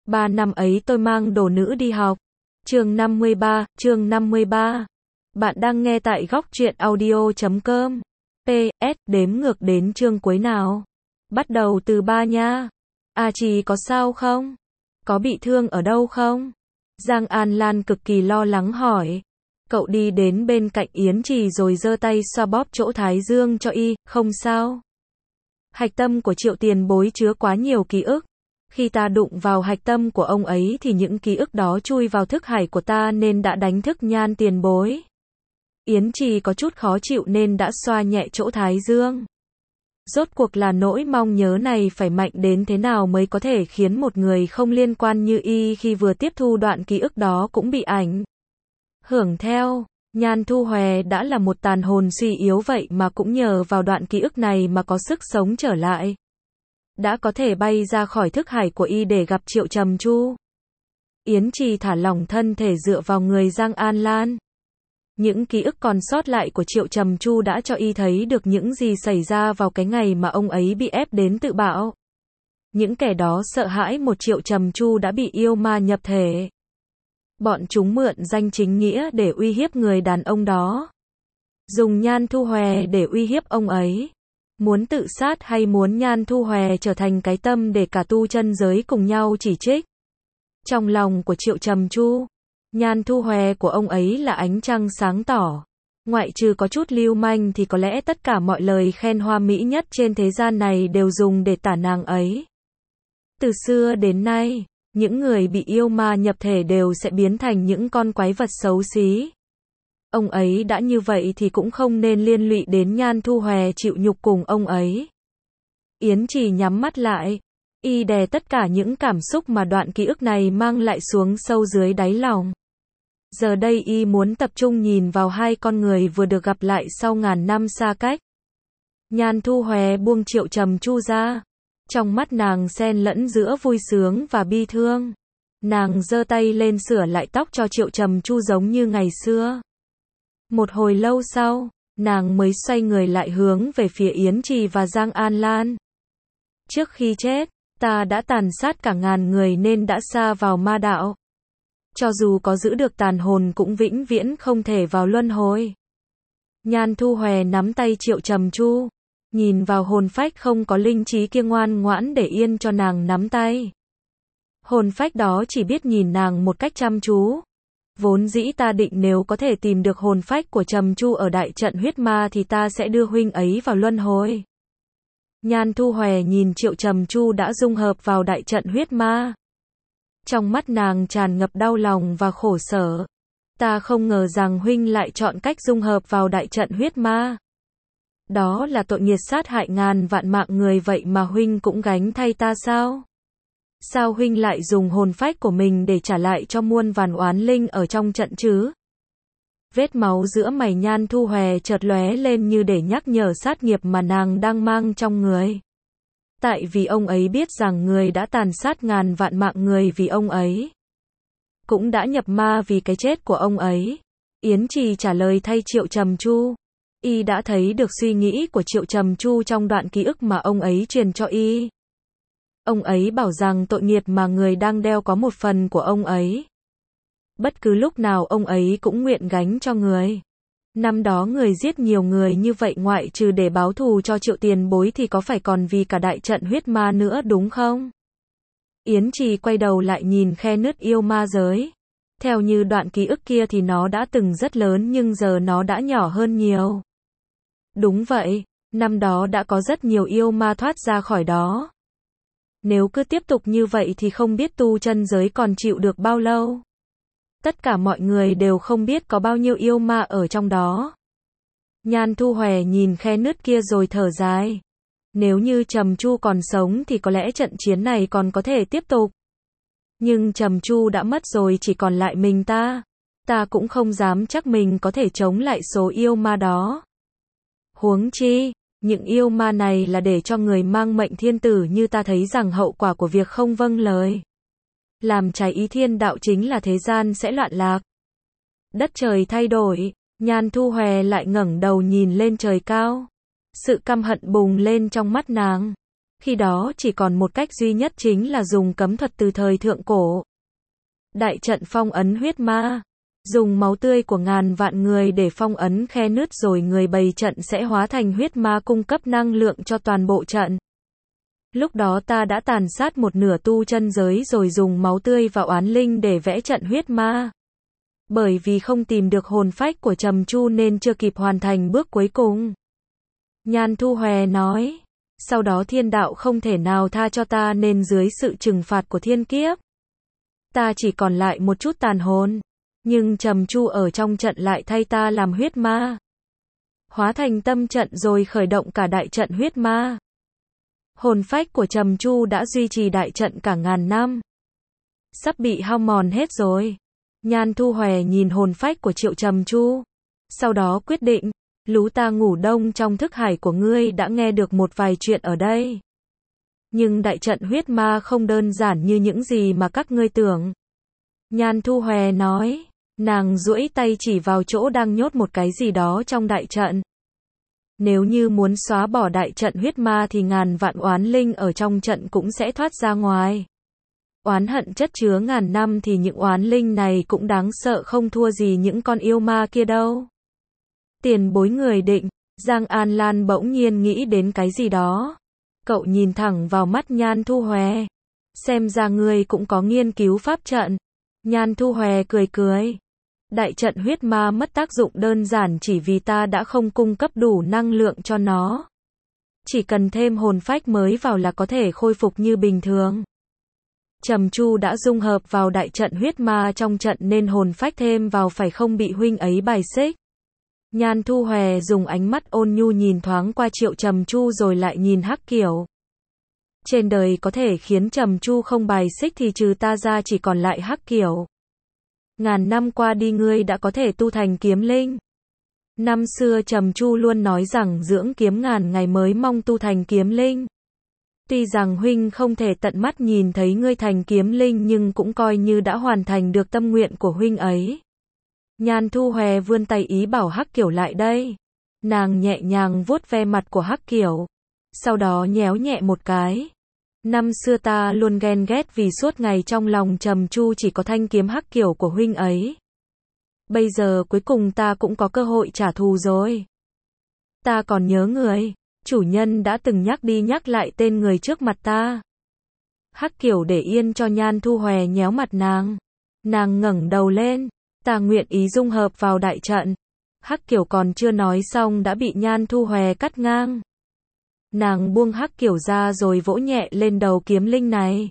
3 năm ấy tôi mang đồ nữ đi học. Chương 53. Bạn đang nghe tại góc truyện audio.com. PS, đếm ngược đến chương cuối nào? Bắt đầu từ 3 nha. A Trì có sao không? Có bị thương ở đâu không? Giang An Lan cực kỳ lo lắng hỏi. Cậu đi đến bên cạnh Yến Trì rồi giơ tay xoa bóp chỗ thái dương cho y, không sao. Hạch tâm của Triệu tiền bối chứa quá nhiều ký ức. Khi ta đụng vào hạch tâm của ông ấy thì những ký ức đó chui vào thức hải của ta nên đã đánh thức Nhan tiền bối. Yến Trì có chút khó chịu nên đã xoa nhẹ chỗ thái dương. Rốt cuộc là nỗi mong nhớ này phải mạnh đến thế nào mới có thể khiến một người không liên quan như y khi vừa tiếp thu đoạn ký ức đó cũng bị ảnh hưởng theo. Nhan Thu Hòe đã là một tàn hồn suy yếu vậy mà cũng nhờ vào đoạn ký ức này mà có sức sống trở lại. Đã có thể bay ra khỏi thức hải của y để gặp Triệu Trầm Chu. Yến Trì thả lỏng thân thể dựa vào người Giang An Lan. Những ký ức còn sót lại của Triệu Trầm Chu đã cho y thấy được những gì xảy ra vào cái ngày mà ông ấy bị ép đến tự bạo. Những kẻ đó sợ hãi một Triệu Trầm Chu đã bị yêu ma nhập thể. Bọn chúng mượn danh chính nghĩa để uy hiếp người đàn ông đó. Dùng Nhan Thu Hòe để uy hiếp ông ấy. Muốn tự sát hay muốn Nhan Thu Hòe trở thành cái tâm để cả tu chân giới cùng nhau chỉ trích. Trong lòng của Triệu Trầm Chu, Nhan Thu Hòe của ông ấy là ánh trăng sáng tỏ. Ngoại trừ có chút lưu manh thì có lẽ tất cả mọi lời khen hoa mỹ nhất trên thế gian này đều dùng để tả nàng ấy. Từ xưa đến nay, những người bị yêu ma nhập thể đều sẽ biến thành những con quái vật xấu xí. Ông ấy đã như vậy thì cũng không nên liên lụy đến Nhan Thu Hòe chịu nhục cùng ông ấy. Yến Trì nhắm mắt lại. Y đè tất cả những cảm xúc mà đoạn ký ức này mang lại xuống sâu dưới đáy lòng. Giờ đây y muốn tập trung nhìn vào hai con người vừa được gặp lại sau ngàn năm xa cách. Nhan Thu Hòe buông Triệu Trầm Chu ra. Trong mắt nàng xen lẫn giữa vui sướng và bi thương. Nàng giơ tay lên sửa lại tóc cho Triệu Trầm Chu giống như ngày xưa. Một hồi lâu sau, nàng mới xoay người lại hướng về phía Yến Trì và Giang An Lan. Trước khi chết, ta đã tàn sát cả ngàn người nên đã sa vào ma đạo. Cho dù có giữ được tàn hồn cũng vĩnh viễn không thể vào luân hồi. Nhan Thu Hòe nắm tay Triệu Trầm Chu, nhìn vào hồn phách không có linh trí kia ngoan ngoãn để yên cho nàng nắm tay. Hồn phách đó chỉ biết nhìn nàng một cách chăm chú. Vốn dĩ ta định nếu có thể tìm được hồn phách của Trầm Chu ở đại trận huyết ma thì ta sẽ đưa huynh ấy vào luân hồi. Nhan Thu Hòe nhìn Triệu Trầm Chu đã dung hợp vào đại trận huyết ma. Trong mắt nàng tràn ngập đau lòng và khổ sở. Ta không ngờ rằng huynh lại chọn cách dung hợp vào đại trận huyết ma. Đó là tội nghiệt sát hại ngàn vạn mạng người vậy mà huynh cũng gánh thay ta sao? Sao huynh lại dùng hồn phách của mình để trả lại cho muôn vàn oán linh ở trong trận chứ? Vết máu giữa mày Nhan Thu Hòe chợt lóe lên như để nhắc nhở sát nghiệp mà nàng đang mang trong người. Tại vì ông ấy biết rằng người đã tàn sát ngàn vạn mạng người vì ông ấy. Cũng đã nhập ma vì cái chết của ông ấy. Yến Trì trả lời thay Triệu Trầm Chu. Y đã thấy được suy nghĩ của Triệu Trầm Chu trong đoạn ký ức mà ông ấy truyền cho y. Ông ấy bảo rằng tội nghiệp mà người đang đeo có một phần của ông ấy. Bất cứ lúc nào ông ấy cũng nguyện gánh cho người. Năm đó người giết nhiều người như vậy ngoại trừ để báo thù cho Triệu tiền bối thì có phải còn vì cả đại trận huyết ma nữa đúng không? Yến Trì quay đầu lại nhìn khe nứt yêu ma giới. Theo như đoạn ký ức kia thì nó đã từng rất lớn nhưng giờ nó đã nhỏ hơn nhiều. Đúng vậy, năm đó đã có rất nhiều yêu ma thoát ra khỏi đó. Nếu cứ tiếp tục như vậy thì không biết tu chân giới còn chịu được bao lâu. Tất cả mọi người đều không biết có bao nhiêu yêu ma ở trong đó. Nhan Thu Hòe nhìn khe nứt kia rồi thở dài. Nếu như Trầm Chu còn sống thì có lẽ trận chiến này còn có thể tiếp tục. Nhưng Trầm Chu đã mất rồi chỉ còn lại mình ta. Ta cũng không dám chắc mình có thể chống lại số yêu ma đó. Huống chi, những yêu ma này là để cho người mang mệnh thiên tử như ta thấy rằng hậu quả của việc không vâng lời. Làm trái ý thiên đạo chính là thế gian sẽ loạn lạc. Đất trời thay đổi, Nhan Thu Hòe lại ngẩng đầu nhìn lên trời cao. Sự căm hận bùng lên trong mắt nàng. Khi đó chỉ còn một cách duy nhất chính là dùng cấm thuật từ thời thượng cổ. Đại trận phong ấn huyết ma. Dùng máu tươi của ngàn vạn người để phong ấn khe nứt rồi người bày trận sẽ hóa thành huyết ma cung cấp năng lượng cho toàn bộ trận. Lúc đó ta đã tàn sát một nửa tu chân giới rồi dùng máu tươi và oán linh để vẽ trận huyết ma. Bởi vì không tìm được hồn phách của Trầm Chu nên chưa kịp hoàn thành bước cuối cùng. Nhan Thu Hòe nói, sau đó thiên đạo không thể nào tha cho ta nên dưới sự trừng phạt của thiên kiếp, ta chỉ còn lại một chút tàn hồn. Nhưng Trầm Chu ở trong trận lại thay ta làm huyết ma. Hóa thành tâm trận rồi khởi động cả đại trận huyết ma. Hồn phách của Trầm Chu đã duy trì đại trận cả ngàn năm. Sắp bị hao mòn hết rồi. Nhan Thu Hòe nhìn hồn phách của Triệu Trầm Chu. Sau đó quyết định, lú ta ngủ đông trong thức hải của ngươi đã nghe được một vài chuyện ở đây. Nhưng đại trận huyết ma không đơn giản như những gì mà các ngươi tưởng. Nhan Thu Hòe nói, nàng duỗi tay chỉ vào chỗ đang nhốt một cái gì đó trong đại trận. Nếu như muốn xóa bỏ đại trận huyết ma thì ngàn vạn oán linh ở trong trận cũng sẽ thoát ra ngoài. Oán hận chất chứa ngàn năm thì những oán linh này cũng đáng sợ không thua gì những con yêu ma kia đâu. Tiền bối người định, Giang An Lan bỗng nhiên nghĩ đến cái gì đó. Cậu nhìn thẳng vào mắt Nhan Thu Hòe. Xem ra ngươi cũng có nghiên cứu pháp trận. Nhan Thu Hòe cười cười. Đại trận huyết ma mất tác dụng đơn giản chỉ vì ta đã không cung cấp đủ năng lượng cho nó. Chỉ cần thêm hồn phách mới vào là có thể khôi phục như bình thường. Trầm Chu đã dung hợp vào đại trận huyết ma trong trận nên hồn phách thêm vào phải không bị huynh ấy bài xích. Nhan Thu Hòe dùng ánh mắt ôn nhu nhìn thoáng qua Triệu Trầm Chu rồi lại nhìn Hắc Kiều. Trên đời có thể khiến Trầm Chu không bài xích thì trừ ta ra chỉ còn lại Hắc Kiều. Ngàn năm qua đi ngươi đã có thể tu thành kiếm linh. Năm xưa Trầm Chu luôn nói rằng dưỡng kiếm ngàn ngày mới mong tu thành kiếm linh. Tuy rằng huynh không thể tận mắt nhìn thấy ngươi thành kiếm linh nhưng cũng coi như đã hoàn thành được tâm nguyện của huynh ấy. Nhan Thu Hòe vươn tay ý bảo Hắc Kiều lại đây. Nàng nhẹ nhàng vuốt ve mặt của Hắc Kiều. Sau đó nhéo nhẹ một cái. Năm xưa ta luôn ghen ghét vì suốt ngày trong lòng Trầm Chu chỉ có thanh kiếm Hắc Kiều của huynh ấy. Bây giờ cuối cùng ta cũng có cơ hội trả thù rồi. Ta còn nhớ người, chủ nhân đã từng nhắc đi nhắc lại tên người trước mặt ta. Hắc Kiều để yên cho Nhan Thu Hòe nhéo mặt nàng. Nàng ngẩng đầu lên, ta nguyện ý dung hợp vào đại trận. Hắc Kiều còn chưa nói xong đã bị Nhan Thu Hòe cắt ngang. Nàng buông Hắc Kiều ra rồi vỗ nhẹ lên đầu kiếm linh này.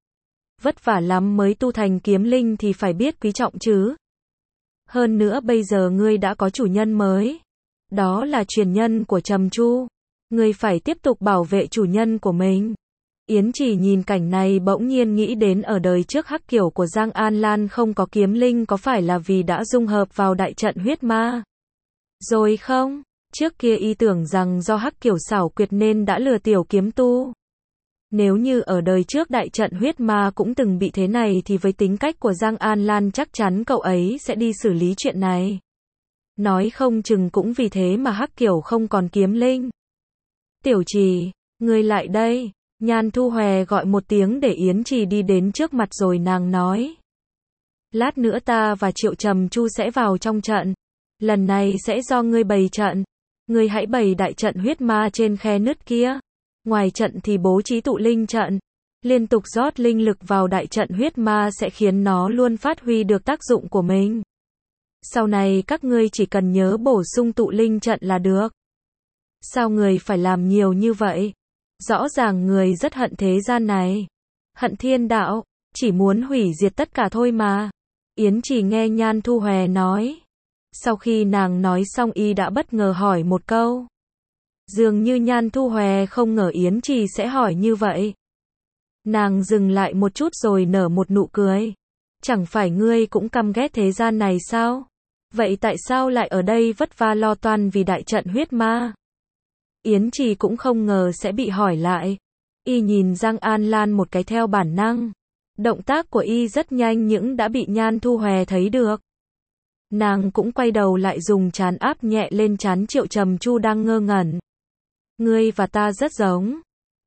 Vất vả lắm mới tu thành kiếm linh thì phải biết quý trọng chứ. Hơn nữa bây giờ ngươi đã có chủ nhân mới. Đó là truyền nhân của Trầm Chu. Ngươi phải tiếp tục bảo vệ chủ nhân của mình. Yến Chỉ nhìn cảnh này bỗng nhiên nghĩ đến ở đời trước Hắc Kiều của Giang An Lan không có kiếm linh có phải là vì đã dung hợp vào đại trận huyết ma. Rồi không? Trước kia y tưởng rằng do Hắc Kiều xảo quyệt nên đã lừa tiểu kiếm tu. Nếu như ở đời trước đại trận huyết ma cũng từng bị thế này thì với tính cách của Giang An Lan chắc chắn cậu ấy sẽ đi xử lý chuyện này. Nói không chừng cũng vì thế mà Hắc Kiều không còn kiếm linh. Tiểu Trì, ngươi lại đây. Nhan Thu Hòe gọi một tiếng để Yến Trì đi đến trước mặt rồi nàng nói. Lát nữa ta và Triệu Trầm Chu sẽ vào trong trận. Lần này sẽ do ngươi bày trận. Ngươi hãy bày đại trận huyết ma trên khe nứt kia. Ngoài trận thì bố trí tụ linh trận. Liên tục rót linh lực vào đại trận huyết ma sẽ khiến nó luôn phát huy được tác dụng của mình. Sau này các ngươi chỉ cần nhớ bổ sung tụ linh trận là được. Sao người phải làm nhiều như vậy? Rõ ràng người rất hận thế gian này. Hận thiên đạo, chỉ muốn hủy diệt tất cả thôi mà. Yến Chỉ nghe Nhan Thu Hòe nói. Sau khi nàng nói xong y đã bất ngờ hỏi một câu. Dường như Nhan Thu Hòe không ngờ Yến Trì sẽ hỏi như vậy. Nàng dừng lại một chút rồi nở một nụ cười. Chẳng phải ngươi cũng căm ghét thế gian này sao? Vậy tại sao lại ở đây vất vả lo toan vì đại trận huyết ma? Yến Trì cũng không ngờ sẽ bị hỏi lại. Y nhìn Giang An Lan một cái theo bản năng. Động tác của y rất nhanh nhưng đã bị Nhan Thu Hòe thấy được. Nàng cũng quay đầu lại dùng trán áp nhẹ lên trán Triệu Trầm Chu đang ngơ ngẩn. Ngươi và ta rất giống.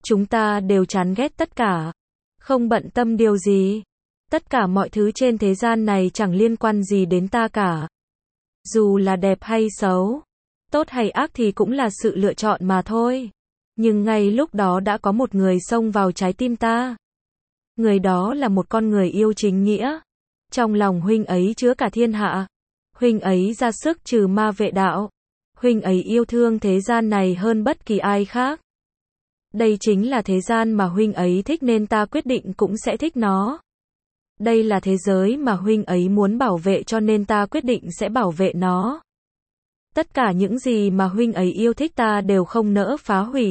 Chúng ta đều chán ghét tất cả. Không bận tâm điều gì. Tất cả mọi thứ trên thế gian này chẳng liên quan gì đến ta cả. Dù là đẹp hay xấu, tốt hay ác thì cũng là sự lựa chọn mà thôi. Nhưng ngay lúc đó đã có một người xông vào trái tim ta. Người đó là một con người yêu chính nghĩa. Trong lòng huynh ấy chứa cả thiên hạ. Huynh ấy ra sức trừ ma vệ đạo. Huynh ấy yêu thương thế gian này hơn bất kỳ ai khác. Đây chính là thế gian mà huynh ấy thích nên ta quyết định cũng sẽ thích nó. Đây là thế giới mà huynh ấy muốn bảo vệ cho nên ta quyết định sẽ bảo vệ nó. Tất cả những gì mà huynh ấy yêu thích ta đều không nỡ phá hủy.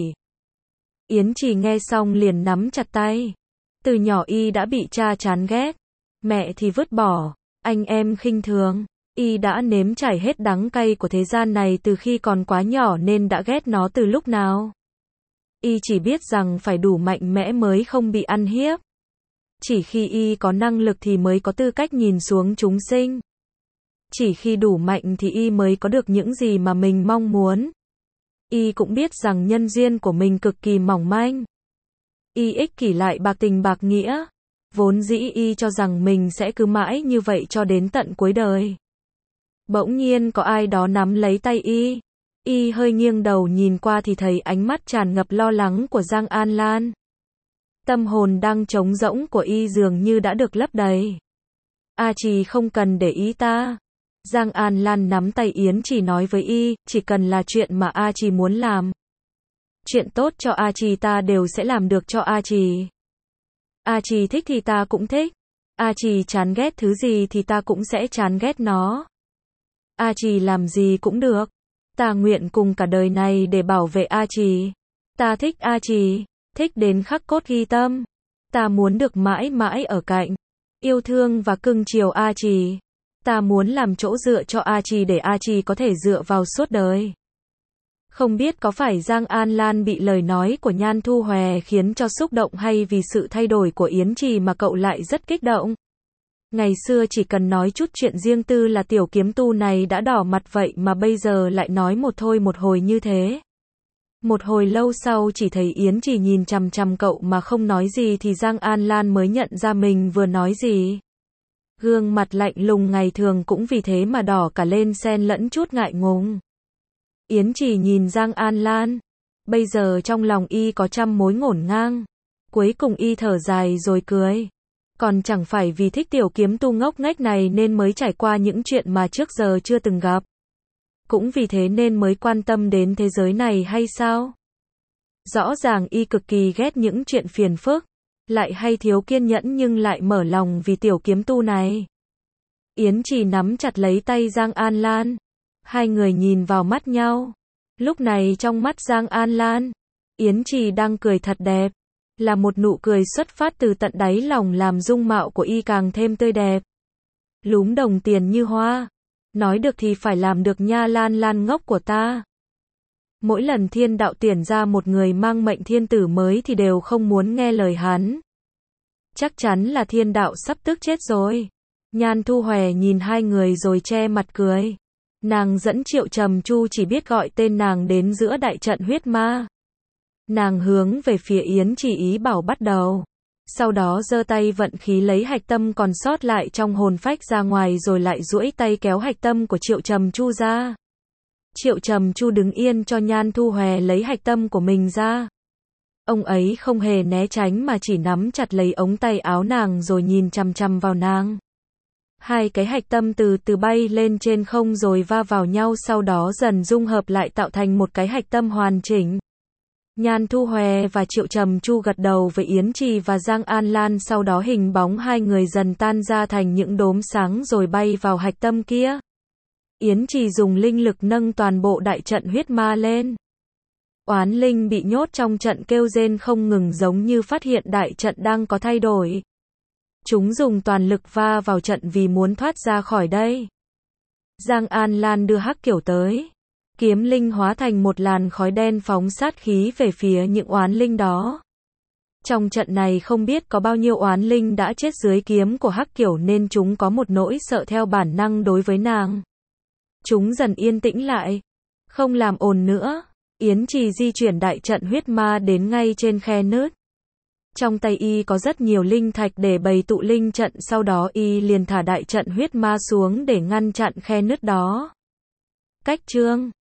Yến Trì nghe xong liền nắm chặt tay. Từ nhỏ y đã bị cha chán ghét, mẹ thì vứt bỏ, anh em khinh thường. Y đã nếm trải hết đắng cay của thế gian này từ khi còn quá nhỏ nên đã ghét nó từ lúc nào. Y chỉ biết rằng phải đủ mạnh mẽ mới không bị ăn hiếp. Chỉ khi y có năng lực thì mới có tư cách nhìn xuống chúng sinh. Chỉ khi đủ mạnh thì y mới có được những gì mà mình mong muốn. Y cũng biết rằng nhân duyên của mình cực kỳ mỏng manh. Y ích kỷ lại bạc tình bạc nghĩa. Vốn dĩ y cho rằng mình sẽ cứ mãi như vậy cho đến tận cuối đời. Bỗng nhiên có ai đó nắm lấy tay y. Y hơi nghiêng đầu nhìn qua thì thấy ánh mắt tràn ngập lo lắng của Giang An Lan. Tâm hồn đang trống rỗng của y dường như đã được lấp đầy. A Trì không cần để ý ta. Giang An Lan nắm tay Yến Trì nói với y, chỉ cần là chuyện mà A Trì muốn làm. Chuyện tốt cho A Trì ta đều sẽ làm được cho A Trì. A Trì thích thì ta cũng thích. A Trì chán ghét thứ gì thì ta cũng sẽ chán ghét nó. A Trì làm gì cũng được. Ta nguyện cùng cả đời này để bảo vệ A Trì. Ta thích A Trì, thích đến khắc cốt ghi tâm. Ta muốn được mãi mãi ở cạnh, yêu thương và cưng chiều A Trì. Ta muốn làm chỗ dựa cho A Trì để A Trì có thể dựa vào suốt đời. Không biết có phải Giang An Lan bị lời nói của Nhan Thu Hòe khiến cho xúc động hay vì sự thay đổi của Yến Trì mà cậu lại rất kích động. Ngày xưa chỉ cần nói chút chuyện riêng tư là tiểu kiếm tu này đã đỏ mặt vậy mà bây giờ lại nói một thôi một hồi như thế. Một hồi lâu sau chỉ thấy Yến Trì nhìn chằm chằm cậu mà không nói gì thì Giang An Lan mới nhận ra mình vừa nói gì. Gương mặt lạnh lùng ngày thường cũng vì thế mà đỏ cả lên xen lẫn chút ngại ngùng. Yến Trì nhìn Giang An Lan. Bây giờ trong lòng y có trăm mối ngổn ngang. Cuối cùng y thở dài rồi cười. Còn chẳng phải vì thích tiểu kiếm tu ngốc nghếch này nên mới trải qua những chuyện mà trước giờ chưa từng gặp. Cũng vì thế nên mới quan tâm đến thế giới này hay sao? Rõ ràng y cực kỳ ghét những chuyện phiền phức. Lại hay thiếu kiên nhẫn nhưng lại mở lòng vì tiểu kiếm tu này. Yến Trì nắm chặt lấy tay Giang An Lan. Hai người nhìn vào mắt nhau. Lúc này trong mắt Giang An Lan, Yến Trì đang cười thật đẹp. Là một nụ cười xuất phát từ tận đáy lòng làm dung mạo của y càng thêm tươi đẹp. Lúm đồng tiền như hoa. Nói được thì phải làm được nha Lan Lan ngốc của ta. Mỗi lần thiên đạo tuyển ra một người mang mệnh thiên tử mới thì đều không muốn nghe lời hắn. Chắc chắn là thiên đạo sắp tức chết rồi. Nhan Thu Hòe nhìn hai người rồi che mặt cười. Nàng dẫn Triệu Trầm Chu chỉ biết gọi tên nàng đến giữa đại trận huyết ma. Nàng hướng về phía Yến Trì ý bảo bắt đầu. Sau đó giơ tay vận khí lấy hạch tâm còn sót lại trong hồn phách ra ngoài rồi lại duỗi tay kéo hạch tâm của Triệu Trầm Chu ra. Triệu Trầm Chu đứng yên cho Nhan Thu Hòe lấy hạch tâm của mình ra. Ông ấy không hề né tránh mà chỉ nắm chặt lấy ống tay áo nàng rồi nhìn chằm chằm vào nàng. Hai cái hạch tâm từ từ bay lên trên không rồi va vào nhau sau đó dần dung hợp lại tạo thành một cái hạch tâm hoàn chỉnh. Nhan Thu Hòe và Triệu Trầm Chu gật đầu với Yến Trì và Giang An Lan sau đó hình bóng hai người dần tan ra thành những đốm sáng rồi bay vào hạch tâm kia. Yến Trì dùng linh lực nâng toàn bộ đại trận huyết ma lên. Oán linh bị nhốt trong trận kêu rên không ngừng giống như phát hiện đại trận đang có thay đổi. Chúng dùng toàn lực va vào trận vì muốn thoát ra khỏi đây. Giang An Lan đưa Hắc Kiểu tới. Kiếm linh hóa thành một làn khói đen phóng sát khí về phía những oán linh đó. Trong trận này không biết có bao nhiêu oán linh đã chết dưới kiếm của Hắc Kiểu nên chúng có một nỗi sợ theo bản năng đối với nàng. Chúng dần yên tĩnh lại. Không làm ồn nữa. Yến Trì di chuyển đại trận huyết ma đến ngay trên khe nứt. Trong tay y có rất nhiều linh thạch để bày tụ linh trận, sau đó y liền thả đại trận huyết ma xuống để ngăn chặn khe nứt đó. Cách chương